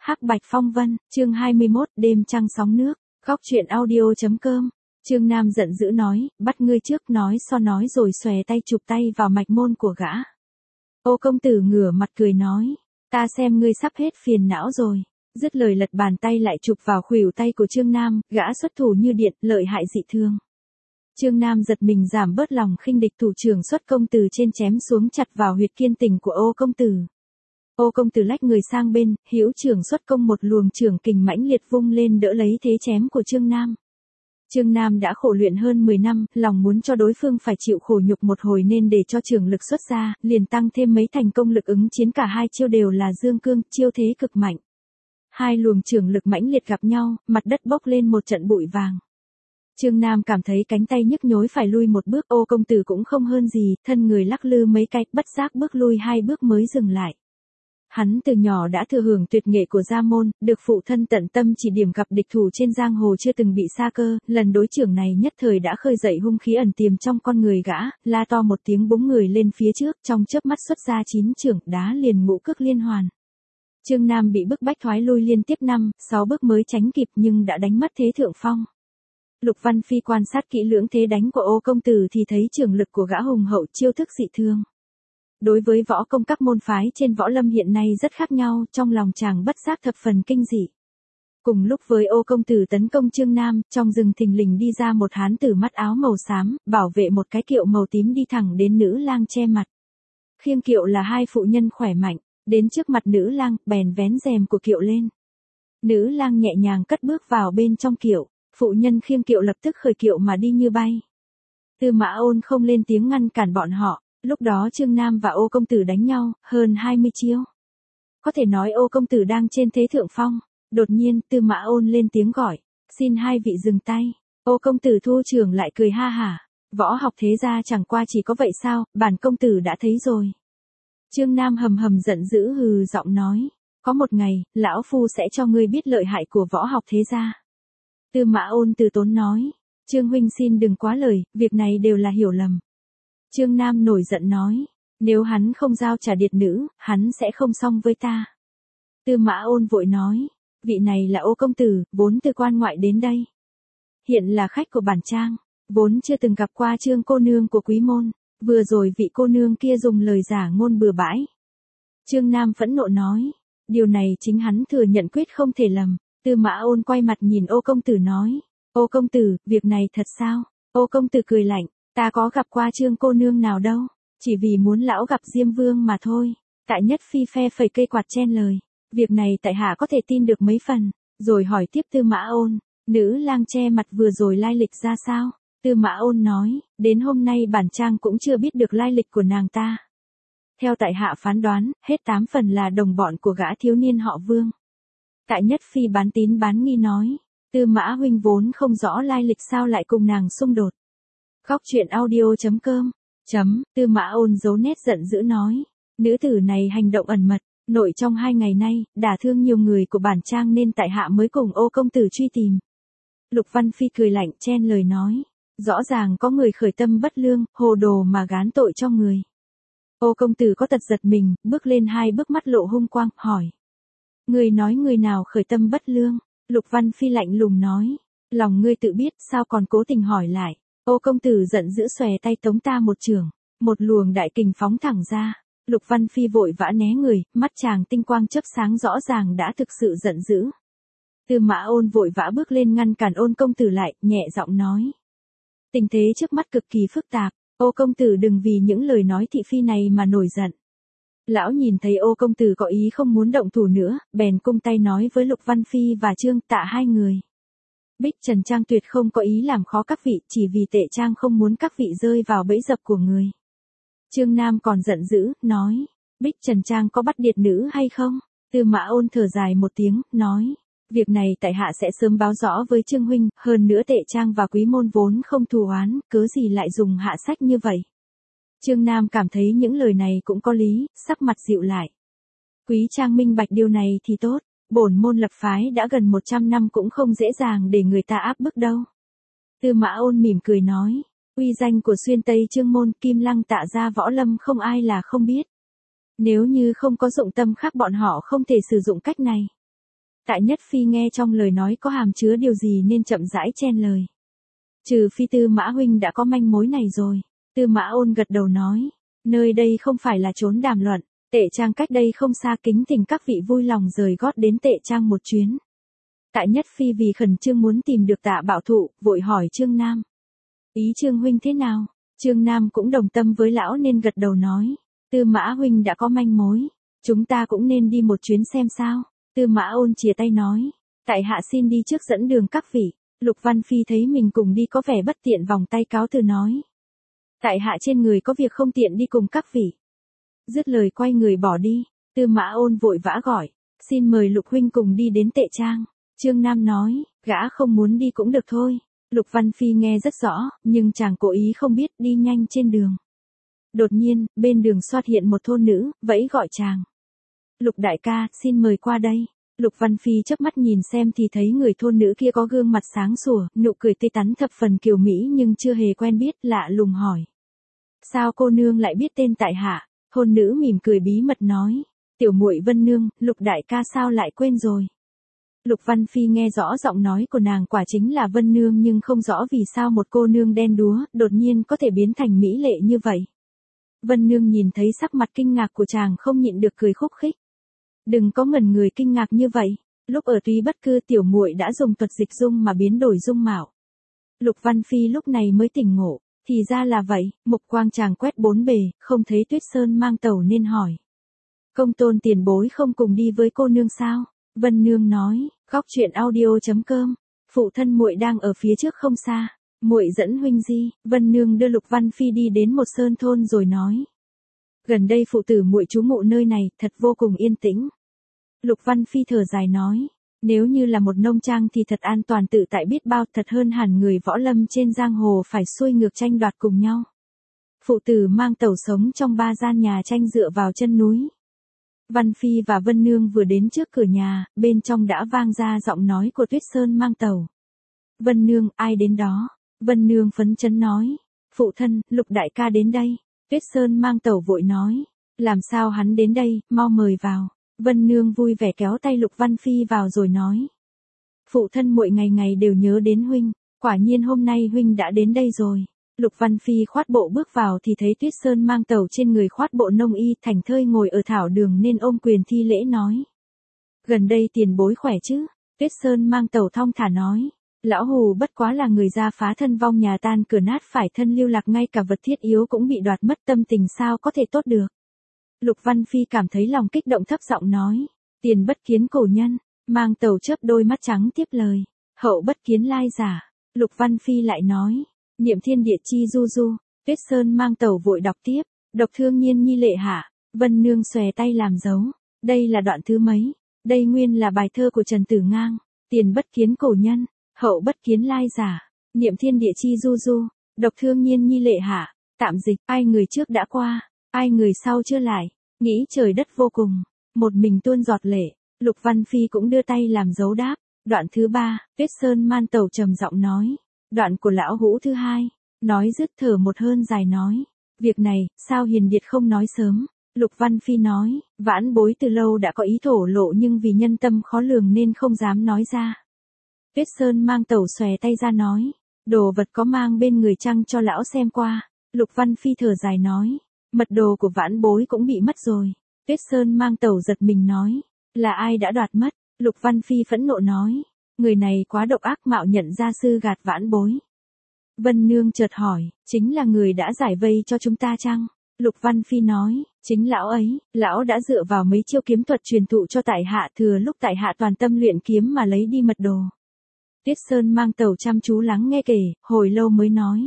Hắc Bạch Phong Vân, chương 21, đêm trăng sóng nước, góc truyện audio.com. Trương Nam giận dữ nói, bắt ngươi trước, nói rồi xòe tay chụp tay vào mạch môn của gã. Ô công tử ngửa mặt cười nói, ta xem ngươi sắp hết phiền não rồi. Dứt lời lật bàn tay lại chụp vào khuỷu tay của Trương Nam, gã xuất thủ như điện, lợi hại dị thương. Trương Nam giật mình giảm bớt lòng khinh địch, thủ trưởng xuất công từ trên chém xuống chặt vào huyệt kiên tình của ô công tử. Ô công tử lách người sang bên, hữu trưởng xuất công, một luồng trưởng kình mãnh liệt vung lên đỡ lấy thế chém của Trương Nam. Trương Nam đã khổ luyện hơn 10 năm, lòng muốn cho đối phương phải chịu khổ nhục một hồi nên để cho trưởng lực xuất ra, liền tăng thêm mấy thành công lực ứng chiến, cả hai chiêu đều là dương cương, chiêu thế cực mạnh. Hai luồng trưởng lực mãnh liệt gặp nhau, mặt đất bốc lên một trận bụi vàng. Trương Nam cảm thấy cánh tay nhức nhối phải lui một bước, ô công tử cũng không hơn gì, thân người lắc lư mấy cái, bất giác bước lui 2 bước mới dừng lại. Hắn từ nhỏ đã thừa hưởng tuyệt nghệ của gia môn, được phụ thân tận tâm chỉ điểm, gặp địch thủ trên giang hồ chưa từng bị sa cơ, lần đối trưởng này nhất thời đã khơi dậy hung khí ẩn tiềm trong con người gã, la to một tiếng búng người lên phía trước, trong chớp mắt xuất ra 9 chưởng, đá liền ngũ cước liên hoàn. Trương Nam bị bức bách thoái lui liên tiếp 5-6 bước mới tránh kịp, nhưng đã đánh mất thế thượng phong. Lục Văn Phi quan sát kỹ lưỡng thế đánh của ô công tử thì thấy trưởng lực của gã hùng hậu, chiêu thức dị thương. Đối với võ công các môn phái trên võ lâm hiện nay rất khác nhau, trong lòng chàng bất giác thập phần kinh dị. Cùng lúc với ô công tử tấn công Trương Nam, trong rừng thình lình đi ra một hán tử mắt áo màu xám, bảo vệ một cái kiệu màu tím đi thẳng đến nữ lang che mặt. Khiêng kiệu là 2 phụ nhân khỏe mạnh, đến trước mặt nữ lang, bèn vén rèm của kiệu lên. Nữ lang nhẹ nhàng cất bước vào bên trong kiệu, phụ nhân khiêng kiệu lập tức khởi kiệu mà đi như bay. Tư Mã Ôn không lên tiếng ngăn cản bọn họ. Lúc đó Trương Nam và ô công tử đánh nhau, hơn 20 chiêu. Có thể nói ô công tử đang trên thế thượng phong. Đột nhiên, Tư Mã Ôn lên tiếng gọi, xin hai vị dừng tay. Ô công tử thu trưởng lại cười ha hả, võ học thế gia chẳng qua chỉ có vậy sao, bản công tử đã thấy rồi. Trương Nam hầm hầm giận dữ hừ giọng nói, có một ngày, lão phu sẽ cho ngươi biết lợi hại của võ học thế gia. Tư Mã Ôn từ tốn nói, Trương huynh xin đừng quá lời, việc này đều là hiểu lầm. Trương Nam nổi giận nói, nếu hắn không giao trả điệt nữ, hắn sẽ không xong với ta. Tư Mã Ôn vội nói, vị này là ô công tử, vốn từ quan ngoại đến đây. Hiện là khách của bản trang, vốn chưa từng gặp qua Trương cô nương của quý môn, vừa rồi vị cô nương kia dùng lời giả ngôn bừa bãi. Trương Nam phẫn nộ nói, điều này chính hắn thừa nhận quyết không thể lầm. Tư Mã Ôn quay mặt nhìn ô công tử nói, ô công tử, việc này thật sao? Ô công tử cười lạnh, ta có gặp qua Trương cô nương nào đâu, chỉ vì muốn lão gặp Diêm Vương mà thôi. Tại Nhất Phi phe phẩy cây quạt chen lời, việc này tại hạ có thể tin được mấy phần. Rồi hỏi tiếp Tư Mã Ôn, nữ lang che mặt vừa rồi lai lịch ra sao? Tư Mã Ôn nói, đến hôm nay bản trang cũng chưa biết được lai lịch của nàng ta. Theo tại hạ phán đoán, hết 8 phần là đồng bọn của gã thiếu niên họ Vương. Tại Nhất Phi bán tín bán nghi nói, Tư Mã huynh vốn không rõ lai lịch sao lại cùng nàng xung đột. Góc truyện audio.com. Tư Mã Ôn giấu nét giận dữ nói, nữ tử này hành động ẩn mật, nội trong 2 ngày nay, đả thương nhiều người của bản trang nên tại hạ mới cùng ô công tử truy tìm. Lục Văn Phi cười lạnh chen lời nói, rõ ràng có người khởi tâm bất lương, hồ đồ mà gán tội cho người. Ô công tử có tật giật mình, bước lên 2 bước, mắt lộ hung quang, hỏi. Người nói người nào khởi tâm bất lương? Lục Văn Phi lạnh lùng nói, lòng ngươi tự biết, sao còn cố tình hỏi lại. Ô công tử giận dữ xòe tay tống ta một chưởng, một luồng đại kình phóng thẳng ra. Lục Văn Phi vội vã né người, mắt chàng tinh quang chớp sáng, rõ ràng đã thực sự giận dữ. Tư Mã Ôn vội vã bước lên ngăn cản Ôn công tử lại, nhẹ giọng nói. Tình thế trước mắt cực kỳ phức tạp, ô công tử đừng vì những lời nói thị phi này mà nổi giận. Lão nhìn thấy ô công tử có ý không muốn động thủ nữa, bèn cung tay nói với Lục Văn Phi và Trương Tạ 2 người. Bích Trần Trang tuyệt không có ý làm khó các vị, chỉ vì Tệ Trang không muốn các vị rơi vào bẫy dập của người. Trương Nam còn giận dữ, nói, Bích Trần Trang có bắt điệt nữ hay không? Tư Mã Ôn thở dài một tiếng, nói, việc này tại hạ sẽ sớm báo rõ với Trương huynh, hơn nữa Tệ Trang và quý môn vốn không thù oán, cớ gì lại dùng hạ sách như vậy. Trương Nam cảm thấy những lời này cũng có lý, sắc mặt dịu lại. Quý Trang minh bạch điều này thì tốt. Bổn môn lập phái đã gần 100 năm cũng không dễ dàng để người ta áp bức đâu. Tư Mã Ôn mỉm cười nói, uy danh của xuyên Tây Trương môn, Kim Lăng Tạ gia võ lâm không ai là không biết. Nếu như không có dụng tâm khác bọn họ không thể sử dụng cách này. Tại Nhất Phi nghe trong lời nói có hàm chứa điều gì nên chậm rãi chen lời. Trừ phi Tư Mã huynh đã có manh mối này rồi. Tư Mã Ôn gật đầu nói. Nơi đây không phải là chốn đàm luận. Tệ Trang cách đây không xa, kính thỉnh các vị vui lòng rời gót đến Tệ Trang một chuyến. Tại Nhất Phi vì khẩn trương muốn tìm được Tạ Bảo Thụ, vội hỏi Trương Nam. Ý Trương huynh thế nào? Trương Nam cũng đồng tâm với lão nên gật đầu nói. Tư Mã huynh đã có manh mối. Chúng ta cũng nên đi một chuyến xem sao. Tư Mã Ôn chìa tay nói. Tại hạ xin đi trước dẫn đường các vị. Lục Văn Phi thấy mình cùng đi có vẻ bất tiện, vòng tay cáo từ nói. Tại hạ trên người có việc không tiện đi cùng các vị. Dứt lời quay người bỏ đi. Tư Mã Ôn vội vã gọi. Xin mời Lục huynh cùng đi đến Tệ Trang. Trương Nam nói. Gã không muốn đi cũng được thôi. Lục Văn Phi nghe rất rõ, nhưng chàng cố ý không biết, đi nhanh trên đường. Đột nhiên, bên đường xuất hiện một thôn nữ, vẫy gọi chàng. Lục đại ca, xin mời qua đây. Lục Văn Phi chớp mắt nhìn xem thì thấy người thôn nữ kia có gương mặt sáng sủa, nụ cười tươi tắn thập phần kiều mỹ nhưng chưa hề quen biết, lạ lùng hỏi. Sao cô nương lại biết tên tại hạ? Thôn nữ mỉm cười bí mật nói. Tiểu muội Vân nương, Lục đại ca sao lại quên rồi? Lục Văn Phi nghe rõ giọng nói của nàng quả chính là Vân nương, nhưng không rõ vì sao một cô nương đen đúa đột nhiên có thể biến thành mỹ lệ như vậy. Vân nương nhìn thấy sắc mặt kinh ngạc của chàng không nhịn được cười khúc khích. Đừng có ngẩn người kinh ngạc như vậy, lúc ở Túy Bất Cư tiểu muội đã dùng thuật dịch dung mà biến đổi dung mạo. Lục Văn Phi lúc này mới tỉnh ngộ, thì ra là vậy, mục quang chàng quét bốn bề, không thấy Tuyết Sơn mang tàu nên hỏi. Công tôn tiền bối không cùng đi với cô nương sao? Vân nương nói, góc truyện audio.com, phụ thân muội đang ở phía trước không xa, muội dẫn huynh di. Vân nương đưa Lục Văn Phi đi đến một sơn thôn rồi nói. Gần đây phụ tử muội trú ngụ nơi này, thật vô cùng yên tĩnh. Lục Văn Phi thở dài nói, nếu như là một nông trang thì thật an toàn tự tại biết bao, thật hơn hẳn người võ lâm trên giang hồ phải xuôi ngược tranh đoạt cùng nhau. Phụ tử mang tẩu sống trong 3 gian nhà tranh dựa vào chân núi. Văn Phi và Vân Nương vừa đến trước cửa nhà, bên trong đã vang ra giọng nói của Tuyết Sơn mang tàu. Vân Nương, ai đến đó? Vân Nương phấn chấn nói. Phụ thân, Lục đại ca đến đây. Tuyết Sơn mang tàu vội nói. Làm sao hắn đến đây, mau mời vào. Vân Nương vui vẻ kéo tay Lục Văn Phi vào rồi nói. Phụ thân muội ngày ngày đều nhớ đến huynh, quả nhiên hôm nay huynh đã đến đây rồi. Lục Văn Phi khoát bộ bước vào thì thấy Tuyết Sơn mang tàu trên người khoát bộ nông y, thảnh thơi ngồi ở thảo đường nên ôm quyền thi lễ nói. Gần đây tiền bối khỏe chứ? Tuyết Sơn mang tàu thong thả nói. Lão hù bất quá là người ra phá thân vong nhà tan cửa nát phải thân lưu lạc, ngay cả vật thiết yếu cũng bị đoạt mất, tâm tình sao có thể tốt được. Lục Văn Phi cảm thấy lòng kích động thấp giọng nói. Tiền bất kiến cổ nhân. Mang tàu chớp đôi mắt trắng tiếp lời. Hậu bất kiến lai giả. Lục Văn Phi lại nói. Niệm thiên địa chi du du. Tuyết Sơn mang tàu vội đọc tiếp. Độc thương nhiên nhi lệ hạ. Vân Nương xòe tay làm dấu. Đây là đoạn thứ mấy? Đây nguyên là bài thơ của Trần Tử Ngang. Tiền bất kiến cổ nhân. Hậu bất kiến lai giả. Niệm thiên địa chi du du. Độc thương nhiên nhi lệ hạ. Tạm dịch, ai người trước đã qua, ai người sau chưa lại. Nghĩ trời đất vô cùng. Một mình tuôn giọt lệ. Lục Văn Phi cũng đưa tay làm dấu đáp. Đoạn thứ 3, Tuyết Sơn man tàu trầm giọng nói. Đoạn của lão hũ thứ 2. Nói dứt thở một hơn dài nói. Việc này, sao Hiền Điệt không nói sớm? Lục Văn Phi nói. Vãn bối từ lâu đã có ý thổ lộ nhưng vì nhân tâm khó lường nên không dám nói ra. Tuyết Sơn mang tàu xòe tay ra nói. Đồ vật có mang bên người chăng cho lão xem qua. Lục Văn Phi thở dài nói. Mật đồ của vãn bối cũng bị mất rồi. Tuyết Sơn mang tàu giật mình nói. Là ai đã đoạt mất? Lục Văn Phi phẫn nộ nói. Người này quá độc ác, mạo nhận gia sư gạt vãn bối. Vân Nương chợt hỏi. Chính là người đã giải vây cho chúng ta chăng? Lục Văn Phi nói. Chính lão ấy, lão đã dựa vào mấy chiêu kiếm thuật truyền thụ cho tại hạ, thừa lúc tại hạ toàn tâm luyện kiếm mà lấy đi mật đồ. Tuyết Sơn mang tàu chăm chú lắng nghe kể, hồi lâu mới nói.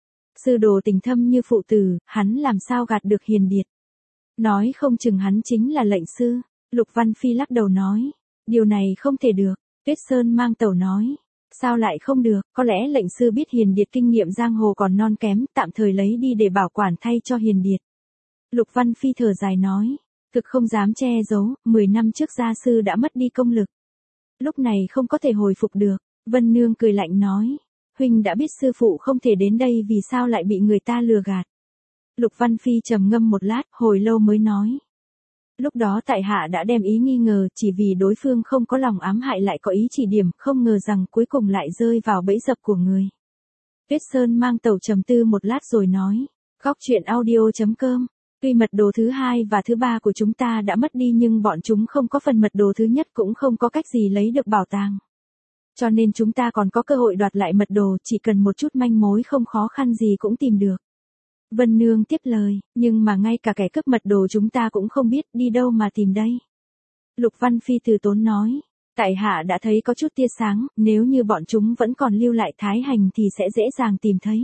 Sư đồ tình thâm như phụ tử, hắn làm sao gạt được Hiền Điệt. Nói không chừng hắn chính là lệnh sư. Lục Văn Phi lắc đầu nói. Điều này không thể được. Tuyết Sơn mang tàu nói. Sao lại không được, có lẽ lệnh sư biết Hiền Điệt kinh nghiệm giang hồ còn non kém, tạm thời lấy đi để bảo quản thay cho Hiền Điệt. Lục Văn Phi thở dài nói. Thực không dám che giấu, 10 năm trước gia sư đã mất đi công lực. Lúc này không có thể hồi phục được. Vân Nương cười lạnh nói. Huynh đã biết sư phụ không thể đến đây, vì sao lại bị người ta lừa gạt. Lục Văn Phi trầm ngâm một lát, hồi lâu mới nói. Lúc đó tại hạ đã đem ý nghi ngờ chỉ vì đối phương không có lòng ám hại lại có ý chỉ điểm, không ngờ rằng cuối cùng lại rơi vào bẫy dập của người. Tuyết Sơn Mang Tẩu trầm tư một lát rồi nói. Góc truyện audio.com. Tuy mật đồ thứ hai và thứ ba của chúng ta đã mất đi nhưng bọn chúng không có phần mật đồ thứ nhất, cũng không có cách gì lấy được bảo tàng. Cho nên chúng ta còn có cơ hội đoạt lại mật đồ, chỉ cần một chút manh mối không khó khăn gì cũng tìm được. Vân Nương tiếp lời, nhưng mà ngay cả kẻ cướp mật đồ chúng ta cũng không biết đi đâu mà tìm đây. Lục Văn Phi từ tốn nói, tại hạ đã thấy có chút tia sáng, nếu như bọn chúng vẫn còn lưu lại Thái Hành thì sẽ dễ dàng tìm thấy.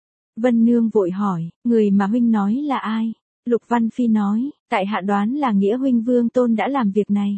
Vân Nương vội hỏi, người mà huynh nói là ai? Lục Văn Phi nói, tại hạ đoán là Nghĩa huynh Vương Tôn đã làm việc này.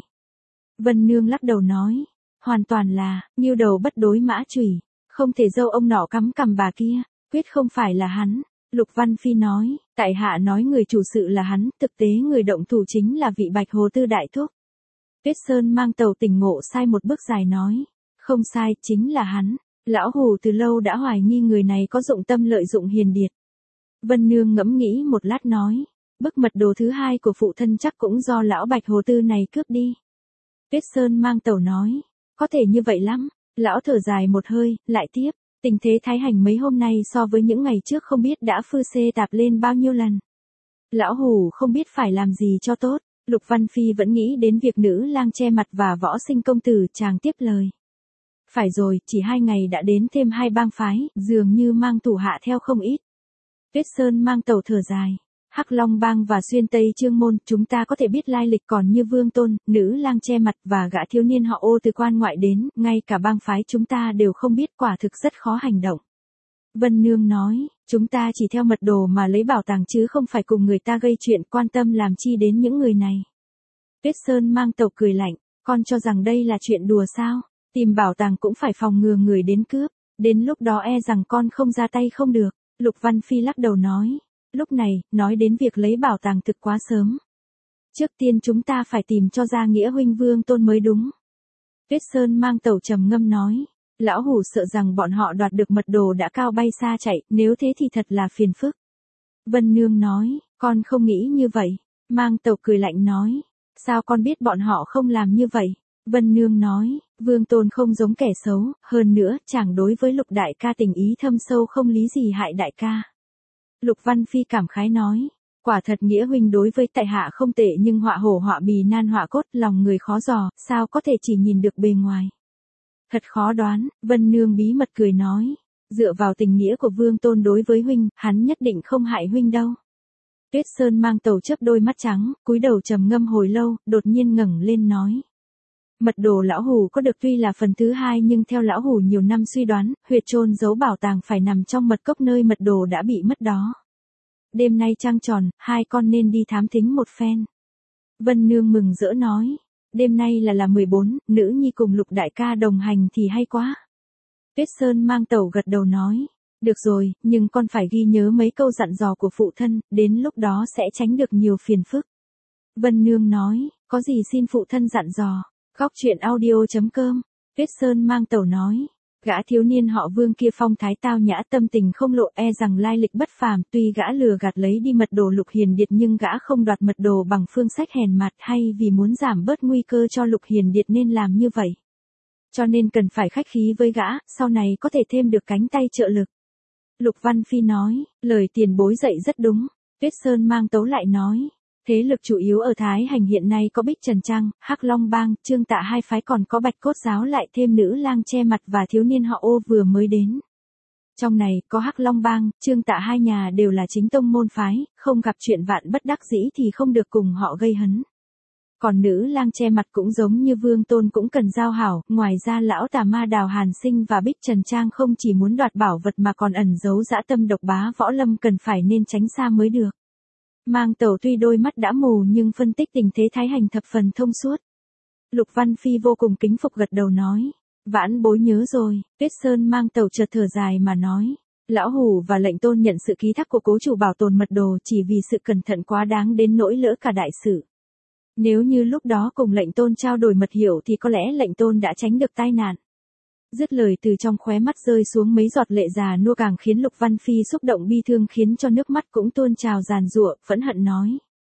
Vân Nương lắc đầu nói, hoàn toàn là, nghiêu đầu bất đối mã chủy, không thể dâu ông nọ cắm cằm bà kia, quyết không phải là hắn. Lục Văn Phi nói, tại hạ nói người chủ sự là hắn, thực tế người động thủ chính là vị Bạch Hồ Tư đại thúc. Tuyết Sơn Mang Tàu tỉnh ngộ sai một bước dài nói, không sai, chính là hắn. Lão Hù từ lâu đã hoài nghi người này có dụng tâm lợi dụng hiền điệt. Vân Nương ngẫm nghĩ một lát nói, bức mật đồ thứ hai của phụ thân chắc cũng do lão Bạch Hồ Tư này cướp đi. Tuyết Sơn Mang Tàu nói, có thể như vậy lắm. Lão thở dài một hơi, lại tiếp, tình thế Thái Hành mấy hôm nay so với những ngày trước không biết đã phư xê tạp lên bao nhiêu lần. Lão Hù không biết phải làm gì cho tốt. Lục Văn Phi vẫn nghĩ đến việc nữ lang che mặt và võ sinh công tử, chàng tiếp lời. Phải rồi, chỉ 2 ngày đã đến thêm 2 bang phái, dường như mang thủ hạ theo không ít. Tuyết Sơn Mang Tàu thở dài. Hắc Long Bang và Xuyên Tây Chương Môn, chúng ta có thể biết lai lịch, còn như Vương Tôn, nữ lang che mặt và gã thiếu niên họ Ô từ quan ngoại đến, ngay cả bang phái chúng ta đều không biết, quả thực rất khó hành động. Vân Nương nói, chúng ta chỉ theo mật đồ mà lấy bảo tàng chứ không phải cùng người ta gây chuyện, quan tâm làm chi đến những người này. Tuyết Sơn Mang Tàu cười lạnh, con cho rằng đây là chuyện đùa sao? Tìm bảo tàng cũng phải phòng ngừa người đến cướp, đến lúc đó e rằng con không ra tay không được. Lục Văn Phi lắc đầu nói, lúc này, nói đến việc lấy bảo tàng thực quá sớm. Trước tiên chúng ta phải tìm cho ra Nghĩa huynh Vương Tôn mới đúng. Tuyết Sơn Mang Tàu trầm ngâm nói, lão Hù sợ rằng bọn họ đoạt được mật đồ đã cao bay xa chạy, nếu thế thì thật là phiền phức. Vân Nương nói, con không nghĩ như vậy. Mang Tàu cười lạnh nói, sao con biết bọn họ không làm như vậy? Vân Nương nói, Vương Tôn không giống kẻ xấu, hơn nữa, chàng đối với Lục đại ca tình ý thâm sâu, không lý gì hại đại ca. Lục Văn Phi cảm khái nói, quả thật Nghĩa huynh đối với tại hạ không tệ, nhưng họa hổ họa bì nan họa cốt, lòng người khó dò, sao có thể chỉ nhìn được bề ngoài. Thật khó đoán. Vân Nương bí mật cười nói, dựa vào tình nghĩa của Vương Tôn đối với huynh, hắn nhất định không hại huynh đâu. Tuyết Sơn Mang Tàu chớp đôi mắt trắng, cúi đầu trầm ngâm hồi lâu, đột nhiên ngẩng lên nói. Mật đồ lão Hù có được tuy là phần thứ hai, nhưng theo lão Hù nhiều năm suy đoán, huyệt chôn giấu bảo tàng phải nằm trong mật cốc nơi mật đồ đã bị mất đó. Đêm nay trăng tròn, hai con nên đi thám thính một phen. Vân Nương mừng rỡ nói, đêm nay là 14, nữ nhi cùng Lục đại ca đồng hành thì hay quá. Tuyết Sơn Mang Tàu gật đầu nói, được rồi, nhưng con phải ghi nhớ mấy câu dặn dò của phụ thân, đến lúc đó sẽ tránh được nhiều phiền phức. Vân Nương nói, có gì xin phụ thân dặn dò. Góc truyện audio.com. Tuyết Sơn Mang Tàu nói, gã thiếu niên họ Vương kia phong thái tao nhã, tâm tình không lộ, e rằng lai lịch bất phàm, tuy gã lừa gạt lấy đi mật đồ Lục Hiền Điệt nhưng gã không đoạt mật đồ bằng phương sách hèn mạt, hay vì muốn giảm bớt nguy cơ cho Lục Hiền Điệt nên làm như vậy. Cho nên cần phải khách khí với gã, sau này có thể thêm được cánh tay trợ lực. Lục Văn Phi nói, lời tiền bối dạy rất đúng. Tuyết Sơn Mang Tấu lại nói, thế lực chủ yếu ở Thái Hành hiện nay có Bích Trần Trang, Hắc Long Bang, Trương Tạ hai phái, còn có Bạch Cốt Giáo, lại thêm nữ lang che mặt và thiếu niên họ Ô vừa mới đến. Trong này, có Hắc Long Bang, Trương Tạ hai nhà đều là chính tông môn phái, không gặp chuyện vạn bất đắc dĩ thì không được cùng họ gây hấn. Còn nữ lang che mặt cũng giống như Vương Tôn, cũng cần giao hảo, ngoài ra lão tà ma Đào Hàn Sinh và Bích Trần Trang không chỉ muốn đoạt bảo vật mà còn ẩn giấu dã tâm độc bá võ lâm, cần phải nên tránh xa mới được. Mang Tàu tuy đôi mắt đã mù nhưng phân tích tình thế Thái Hành thập phần thông suốt. Lục Văn Phi vô cùng kính phục gật đầu nói, vãn bối nhớ rồi. Tuyết Sơn Mang Tàu chợt thở dài mà nói, lão Hù và lệnh tôn nhận sự ký thác của cố chủ bảo tồn mật đồ chỉ vì sự cẩn thận quá đáng đến nỗi lỡ cả đại sự. Nếu như lúc đó cùng lệnh tôn trao đổi mật hiệu thì có lẽ lệnh tôn đã tránh được tai nạn. Dứt lời, từ trong khóe mắt rơi xuống mấy giọt lệ già nua, càng khiến Lục Văn Phi xúc động bi thương, khiến cho nước mắt cũng tuôn trào giàn giụa, phẫn hận nói.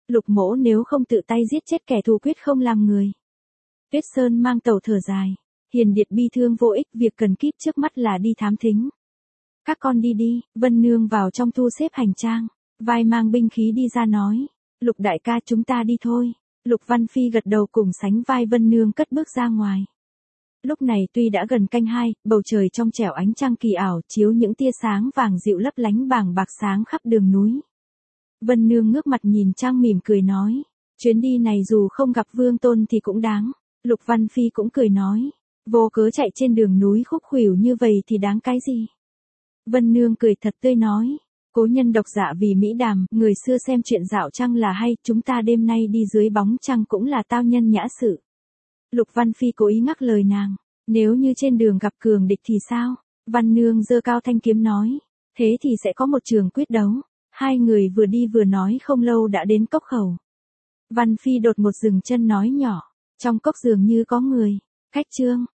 Lục Mỗ nếu không tự tay giết chết kẻ thù quyết không làm người. Tuyết Sơn mang tàu thở dài. Hiền Điệt bi thương vô ích, việc cần kíp trước mắt là đi thám thính. Các con đi đi, Vân Nương vào trong thu xếp hành trang. Vai mang binh khí đi ra nói. Lục đại ca chúng ta đi thôi. Lục Văn Phi gật đầu cùng sánh vai Vân Nương cất bước ra ngoài. Lúc này tuy đã gần canh 2, bầu trời trong trẻo ánh trăng kỳ ảo chiếu những tia sáng vàng dịu lấp lánh bàng bạc sáng khắp đường núi. Vân Nương ngước mặt nhìn trăng mỉm cười nói. Chuyến đi này dù không gặp Vương Tôn thì cũng đáng. Lục Văn Phi cũng cười nói. Vô cớ chạy trên đường núi khúc khuỷu như vậy thì đáng cái gì? Vân Nương cười thật tươi nói. Cố nhân độc dạ vì mỹ đàm, người xưa xem chuyện dạo trăng là hay, chúng ta đêm nay đi dưới bóng trăng cũng là tao nhân nhã sự. Lục Văn Phi cố ý ngắt lời nàng. Nếu như trên đường gặp cường địch thì sao? Văn Nương giơ cao thanh kiếm nói. Thế thì sẽ có một trường quyết đấu. Hai người vừa đi vừa nói không lâu đã đến cốc khẩu. Văn Phi đột một dừng chân nói nhỏ. Trong cốc dường như có người. Khách Trương,